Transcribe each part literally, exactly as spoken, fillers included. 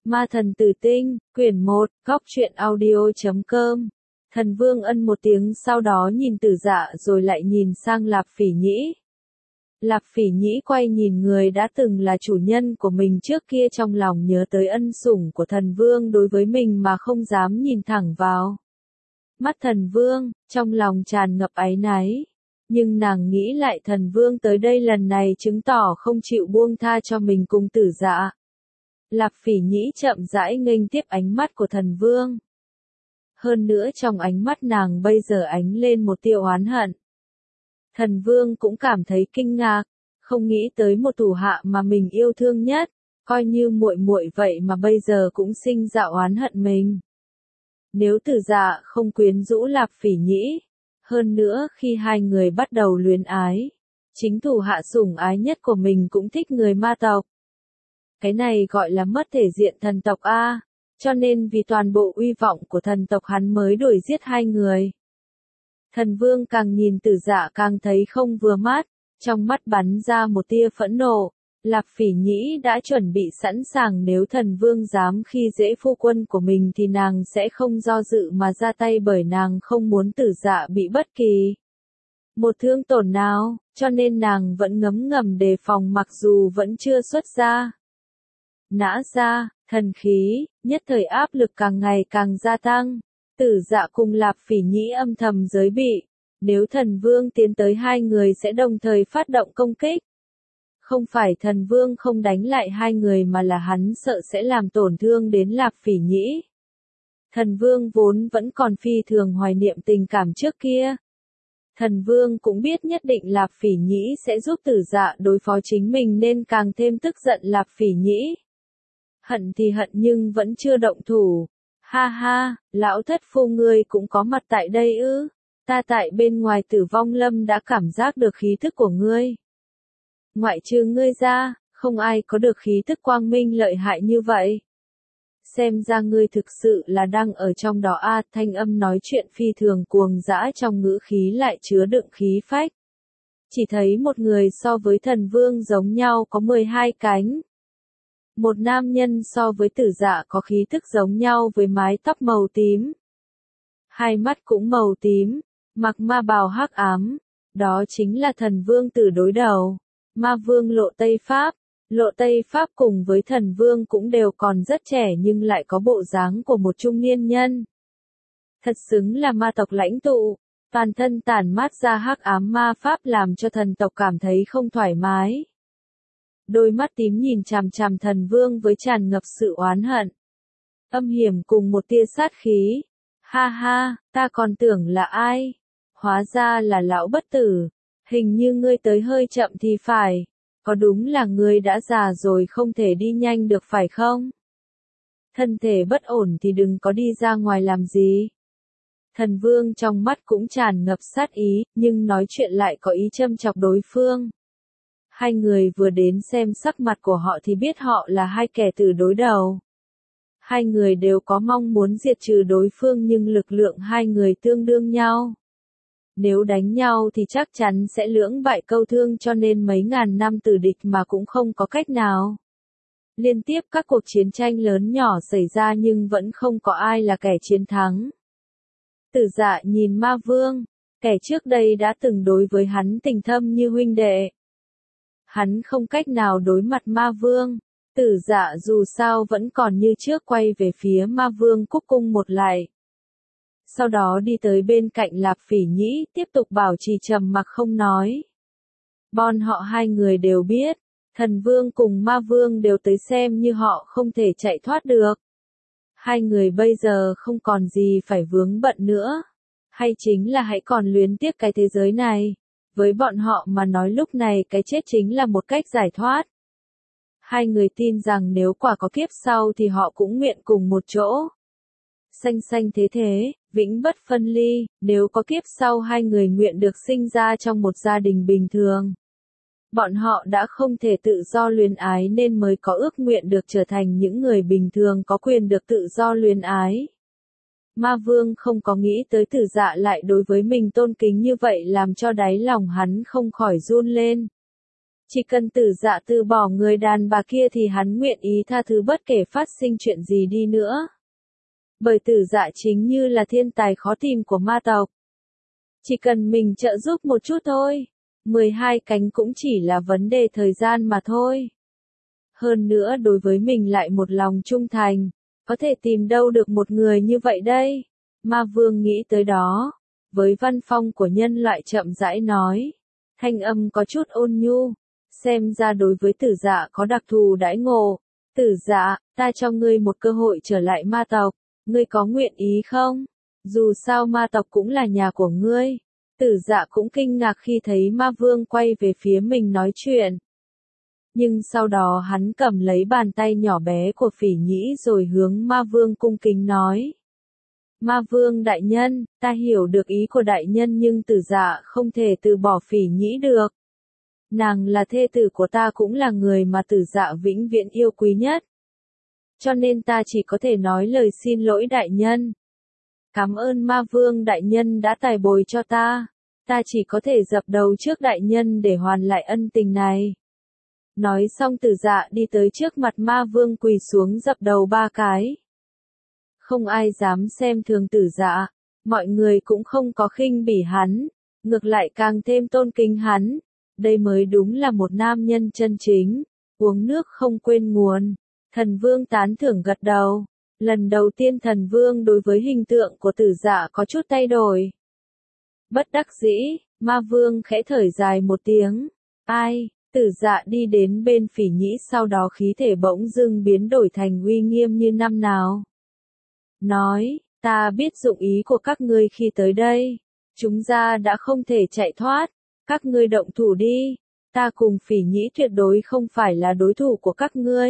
Ma thần tử tinh, quyển một, góc truyện audio chấm com. Thần Vương ân một tiếng sau đó nhìn Tử Dạ rồi lại nhìn sang Lạp Phỉ Nhĩ. Lạp Phỉ Nhĩ quay nhìn người đã từng là chủ nhân của mình trước kia, trong lòng nhớ tới ân sủng của thần Vương đối với mình mà không dám nhìn thẳng vào mắt thần Vương, trong lòng tràn ngập áy náy. Nhưng nàng nghĩ lại thần Vương tới đây lần này chứng tỏ không chịu buông tha cho mình cùng Tử Dạ. Lạp Phỉ Nhĩ chậm rãi nghênh tiếp ánh mắt của thần Vương. Hơn nữa trong ánh mắt nàng bây giờ ánh lên một tia oán hận. Thần Vương cũng cảm thấy kinh ngạc, không nghĩ tới một thủ hạ mà mình yêu thương nhất, coi như muội muội vậy mà bây giờ cũng sinh ra oán hận mình. Nếu Tử Dạ không quyến rũ Lạp Phỉ Nhĩ, hơn nữa khi hai người bắt đầu luyến ái, chính thủ hạ sủng ái nhất của mình cũng thích người ma tộc. Cái này gọi là mất thể diện thần tộc a, cho nên vì toàn bộ uy vọng của thần tộc hắn mới đuổi giết hai người. Thần Vương càng nhìn Tử Dạ càng thấy không vừa mắt, trong mắt bắn ra một tia phẫn nộ. Lạp Phỉ Nhĩ đã chuẩn bị sẵn sàng, nếu thần Vương dám khi dễ phu quân của mình thì nàng sẽ không do dự mà ra tay, bởi nàng không muốn Tử Dạ bị bất kỳ một thương tổn nào, cho nên nàng vẫn ngấm ngầm đề phòng mặc dù vẫn chưa xuất ra. Nã ra, thần khí, nhất thời áp lực càng ngày càng gia tăng. Tử Dạ cùng Lạp Phỉ Nhĩ âm thầm giới bị, nếu thần Vương tiến tới hai người sẽ đồng thời phát động công kích. Không phải thần Vương không đánh lại hai người mà là hắn sợ sẽ làm tổn thương đến Lạp Phỉ Nhĩ. Thần Vương vốn vẫn còn phi thường hoài niệm tình cảm trước kia. Thần Vương cũng biết nhất định Lạp Phỉ Nhĩ sẽ giúp Tử Dạ đối phó chính mình nên càng thêm tức giận Lạp Phỉ Nhĩ. Hận thì hận nhưng vẫn chưa động thủ. Ha ha, lão thất phu ngươi cũng có mặt tại đây ư? Ta tại bên ngoài Tử Vong Lâm đã cảm giác được khí thức của ngươi. Ngoại trừ ngươi ra, không ai có được khí thức quang minh lợi hại như vậy. Xem ra ngươi thực sự là đang ở trong đó a. Thanh âm nói chuyện phi thường cuồng dã, trong ngữ khí lại chứa đựng khí phách. Chỉ thấy một người so với thần Vương giống nhau có mười hai cánh. Một nam nhân so với Tử Dạ có khí thức giống nhau với mái tóc màu tím. Hai mắt cũng màu tím, mặc ma bào hắc ám. Đó chính là thần Vương Tử đối đầu. Ma Vương Lộ Tây Pháp. Lộ Tây Pháp cùng với thần Vương cũng đều còn rất trẻ nhưng lại có bộ dáng của một trung niên nhân. Thật xứng là ma tộc lãnh tụ, toàn thân tản mát ra hắc ám ma pháp làm cho thần tộc cảm thấy không thoải mái. Đôi mắt tím nhìn chằm chằm thần Vương với tràn ngập sự oán hận. Âm hiểm cùng một tia sát khí. Ha ha, ta còn tưởng là ai? Hóa ra là lão bất tử. Hình như ngươi tới hơi chậm thì phải. Có đúng là ngươi đã già rồi không thể đi nhanh được phải không? Thân thể bất ổn thì đừng có đi ra ngoài làm gì. Thần Vương trong mắt cũng tràn ngập sát ý, nhưng nói chuyện lại có ý châm chọc đối phương. Hai người vừa đến xem sắc mặt của họ thì biết họ là hai kẻ tử đối đầu. Hai người đều có mong muốn diệt trừ đối phương nhưng lực lượng hai người tương đương nhau. Nếu đánh nhau thì chắc chắn sẽ lưỡng bại câu thương, cho nên mấy ngàn năm tử địch mà cũng không có cách nào. Liên tiếp các cuộc chiến tranh lớn nhỏ xảy ra nhưng vẫn không có ai là kẻ chiến thắng. Tử Dạ nhìn Ma Vương, kẻ trước đây đã từng đối với hắn tình thâm như huynh đệ. Hắn không cách nào đối mặt Ma Vương. Tử Dạ dù sao vẫn còn như trước quay về phía Ma Vương cúc cung một lạy. Sau đó đi tới bên cạnh Lạp Phỉ Nhĩ, tiếp tục bảo trì trầm mặc không nói. Bọn họ hai người đều biết, thần Vương cùng Ma Vương đều tới xem như họ không thể chạy thoát được. Hai người bây giờ không còn gì phải vướng bận nữa. Hay chính là hãy còn luyến tiếc cái thế giới này. Với bọn họ mà nói lúc này cái chết chính là một cách giải thoát. Hai người tin rằng nếu quả có kiếp sau thì họ cũng nguyện cùng một chỗ. Sanh sanh thế thế, vĩnh bất phân ly, nếu có kiếp sau hai người nguyện được sinh ra trong một gia đình bình thường. Bọn họ đã không thể tự do luyến ái nên mới có ước nguyện được trở thành những người bình thường có quyền được tự do luyến ái. Ma Vương không có nghĩ tới Tử Dạ lại đối với mình tôn kính như vậy làm cho đáy lòng hắn không khỏi run lên. Chỉ cần Tử Dạ từ bỏ người đàn bà kia thì hắn nguyện ý tha thứ bất kể phát sinh chuyện gì đi nữa. Bởi Tử Dạ chính như là thiên tài khó tìm của ma tộc. Chỉ cần mình trợ giúp một chút thôi, mười hai cánh cũng chỉ là vấn đề thời gian mà thôi. Hơn nữa đối với mình lại một lòng trung thành, có thể tìm đâu được một người như vậy đây? Ma Vương nghĩ tới đó, với văn phong của nhân loại chậm rãi nói, thanh âm có chút ôn nhu, xem ra đối với Tử Dạ có đặc thù đãi ngộ. Tử Dạ, ta cho ngươi một cơ hội trở lại ma tộc, ngươi có nguyện ý không? Dù sao ma tộc cũng là nhà của ngươi. Tử Dạ cũng kinh ngạc khi thấy Ma Vương quay về phía mình nói chuyện. Nhưng sau đó hắn cầm lấy bàn tay nhỏ bé của Phỉ Nhĩ rồi hướng Ma Vương cung kính nói. Ma Vương đại nhân, ta hiểu được ý của đại nhân nhưng Tử Dạ không thể từ bỏ Phỉ Nhĩ được. Nàng là thê tử của ta cũng là người mà Tử Dạ vĩnh viễn yêu quý nhất. Cho nên ta chỉ có thể nói lời xin lỗi đại nhân. Cảm ơn Ma Vương đại nhân đã tài bồi cho ta. Ta chỉ có thể dập đầu trước đại nhân để hoàn lại ân tình này. Nói xong Tử Dạ đi tới trước mặt Ma Vương quỳ xuống dập đầu ba cái. Không ai dám xem thường Tử Dạ, mọi người cũng không có khinh bỉ hắn, ngược lại càng thêm tôn kính hắn. Đây mới đúng là một nam nhân chân chính, uống nước không quên nguồn. Thần Vương tán thưởng gật đầu. Lần đầu tiên Thần Vương đối với hình tượng của Tử Dạ có chút thay đổi. Bất đắc dĩ, Ma Vương khẽ thở dài một tiếng. Ai? Tử Dạ đi đến bên Phỉ Nhĩ sau đó khí thể bỗng dưng biến đổi thành uy nghiêm như năm nào. Nói, ta biết dụng ý của các ngươi khi tới đây. Chúng ta đã không thể chạy thoát. Các ngươi động thủ đi. Ta cùng Phỉ Nhĩ tuyệt đối không phải là đối thủ của các ngươi.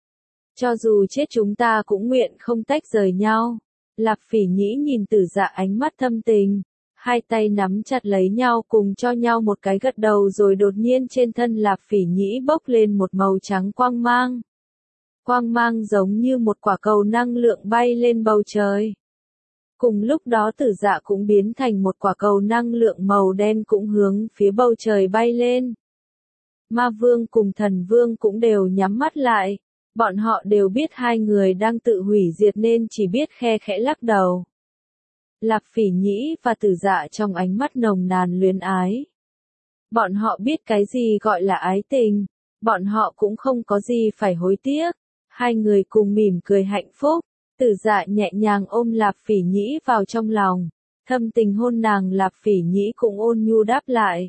Cho dù chết chúng ta cũng nguyện không tách rời nhau. Lạp Phỉ Nhĩ nhìn Tử Dạ ánh mắt thâm tình. Hai tay nắm chặt lấy nhau cùng cho nhau một cái gật đầu rồi đột nhiên trên thân Lạp Phỉ Nhĩ bốc lên một màu trắng quang mang. Quang mang giống như một quả cầu năng lượng bay lên bầu trời. Cùng lúc đó Tử Dạ cũng biến thành một quả cầu năng lượng màu đen cũng hướng phía bầu trời bay lên. Ma Vương cùng Thần Vương cũng đều nhắm mắt lại. Bọn họ đều biết hai người đang tự hủy diệt nên chỉ biết khe khẽ lắc đầu. Lạp Phỉ Nhĩ và Tử Dạ trong ánh mắt nồng nàn luyến ái. Bọn họ biết cái gì gọi là ái tình, bọn họ cũng không có gì phải hối tiếc. Hai người cùng mỉm cười hạnh phúc. Tử Dạ nhẹ nhàng ôm Lạp Phỉ Nhĩ vào trong lòng, thâm tình hôn nàng. Lạp Phỉ Nhĩ cũng ôn nhu đáp lại.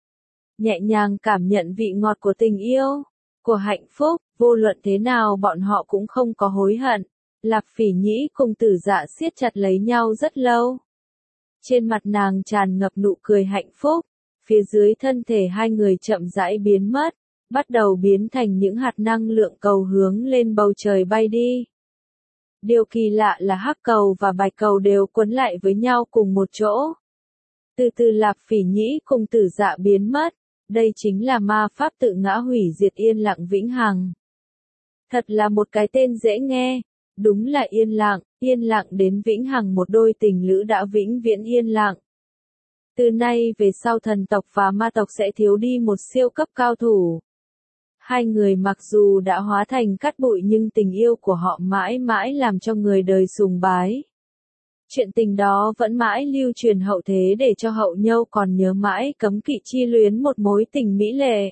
Nhẹ nhàng cảm nhận vị ngọt của tình yêu, của hạnh phúc, vô luận thế nào bọn họ cũng không có hối hận. Lạp Phỉ Nhĩ cùng Tử Dạ siết chặt lấy nhau rất lâu. Trên mặt nàng tràn ngập nụ cười hạnh phúc, phía dưới thân thể hai người chậm rãi biến mất, bắt đầu biến thành những hạt năng lượng cầu hướng lên bầu trời bay đi. Điều kỳ lạ là hắc cầu và bạch cầu đều quấn lại với nhau cùng một chỗ. Từ từ Lạp Phỉ Nhĩ cùng Tử Dạ biến mất, đây chính là ma pháp tự ngã hủy diệt yên lặng vĩnh hằng. Thật là một cái tên dễ nghe, đúng là yên lặng, yên lặng đến vĩnh hằng, một đôi tình lữ đã vĩnh viễn yên lặng. Từ nay về sau thần tộc và ma tộc sẽ thiếu đi một siêu cấp cao thủ. Hai người mặc dù đã hóa thành cát bụi nhưng tình yêu của họ mãi mãi làm cho người đời sùng bái. Chuyện tình đó vẫn mãi lưu truyền hậu thế để cho hậu nhâu còn nhớ mãi cấm kỵ chi luyến một mối tình mỹ lệ.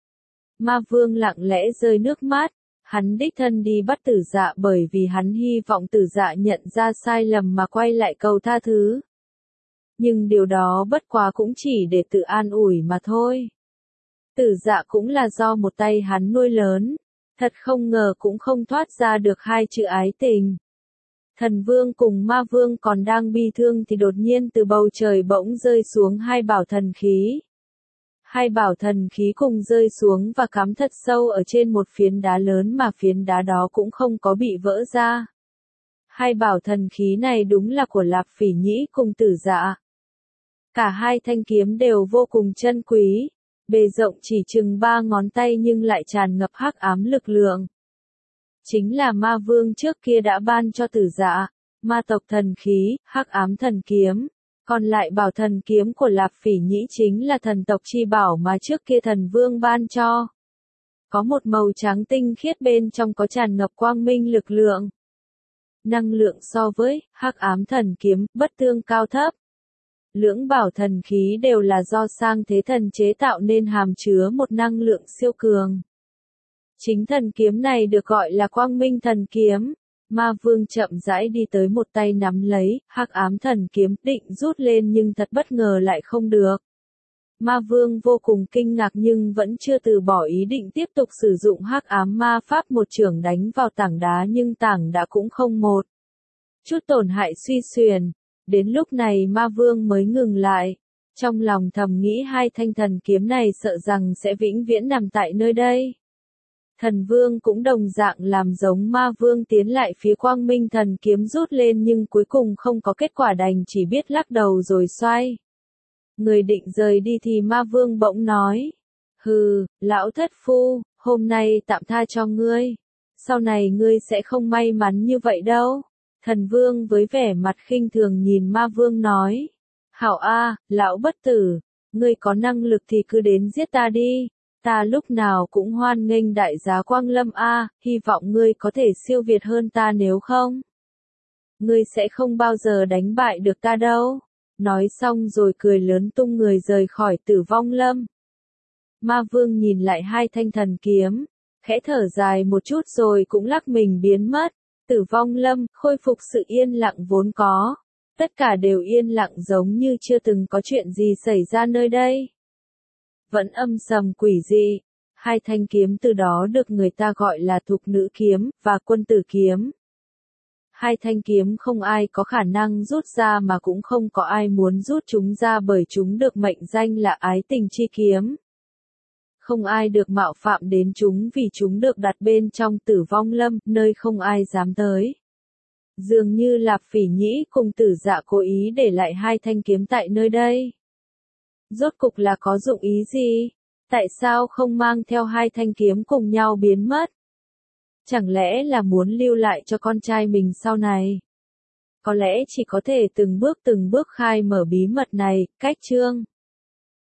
Ma Vương lặng lẽ rơi nước mắt, hắn đích thân đi bắt Tử Dạ bởi vì hắn hy vọng Tử Dạ nhận ra sai lầm mà quay lại cầu tha thứ. Nhưng điều đó bất quá cũng chỉ để tự an ủi mà thôi. Tử Dạ cũng là do một tay hắn nuôi lớn, thật không ngờ cũng không thoát ra được hai chữ ái tình. Thần Vương cùng Ma Vương còn đang bi thương thì đột nhiên từ bầu trời bỗng rơi xuống hai bảo thần khí. Hai bảo thần khí cùng rơi xuống và cắm thật sâu ở trên một phiến đá lớn mà phiến đá đó cũng không có bị vỡ ra. Hai bảo thần khí này đúng là của Lạp Phỉ Nhĩ cùng Tử Dạ. Cả hai thanh kiếm đều vô cùng chân quý, bề rộng chỉ chừng ba ngón tay nhưng lại tràn ngập hắc ám lực lượng. Chính là Ma Vương trước kia đã ban cho Tử Dạ, ma tộc thần khí, hắc ám thần kiếm. Còn lại bảo thần kiếm của Lạp Phỉ Nhĩ chính là thần tộc chi bảo mà trước kia thần vương ban cho. Có một màu trắng tinh khiết bên trong có tràn ngập quang minh lực lượng. Năng lượng so với hắc ám thần kiếm, bất tương cao thấp. Lưỡng bảo thần khí đều là do sang thế thần chế tạo nên hàm chứa một năng lượng siêu cường. Chính thần kiếm này được gọi là quang minh thần kiếm. Ma vương chậm rãi đi tới một tay nắm lấy, hắc ám thần kiếm định rút lên nhưng thật bất ngờ lại không được. Ma vương vô cùng kinh ngạc nhưng vẫn chưa từ bỏ ý định tiếp tục sử dụng hắc ám ma pháp một chưởng đánh vào tảng đá nhưng tảng đá cũng không một chút tổn hại suy xuyển. Đến lúc này ma vương mới ngừng lại. Trong lòng thầm nghĩ hai thanh thần kiếm này sợ rằng sẽ vĩnh viễn nằm tại nơi đây. Thần vương cũng đồng dạng làm giống ma vương tiến lại phía quang minh thần kiếm rút lên nhưng cuối cùng không có kết quả đành chỉ biết lắc đầu rồi xoay. Người định rời đi thì ma vương bỗng nói. Hừ, lão thất phu, hôm nay tạm tha cho ngươi. Sau này ngươi sẽ không may mắn như vậy đâu. Thần vương với vẻ mặt khinh thường nhìn ma vương nói. Hảo a, lão bất tử, ngươi có năng lực thì cứ đến giết ta đi. Ta lúc nào cũng hoan nghênh đại giá quang lâm a, hy vọng ngươi có thể siêu việt hơn ta nếu không. Ngươi sẽ không bao giờ đánh bại được ta đâu. Nói xong rồi cười lớn tung người rời khỏi Tử Vong Lâm. Ma vương nhìn lại hai thanh thần kiếm, khẽ thở dài một chút rồi cũng lắc mình biến mất. Tử Vong Lâm khôi phục sự yên lặng vốn có. Tất cả đều yên lặng giống như chưa từng có chuyện gì xảy ra nơi đây. Vẫn âm sầm quỷ dị. Hai thanh kiếm từ đó được người ta gọi là Thục Nữ Kiếm và Quân Tử Kiếm. Hai thanh kiếm không ai có khả năng rút ra mà cũng không có ai muốn rút chúng ra bởi chúng được mệnh danh là ái tình chi kiếm. Không ai được mạo phạm đến chúng vì chúng được đặt bên trong Tử Vong Lâm, nơi không ai dám tới. Dường như Lạp Phỉ Nhĩ cùng Tử Dạ cố ý để lại hai thanh kiếm tại nơi đây. Rốt cục là có dụng ý gì? Tại sao không mang theo hai thanh kiếm cùng nhau biến mất? Chẳng lẽ là muốn lưu lại cho con trai mình sau này? Có lẽ chỉ có thể từng bước từng bước khai mở bí mật này, cách chương.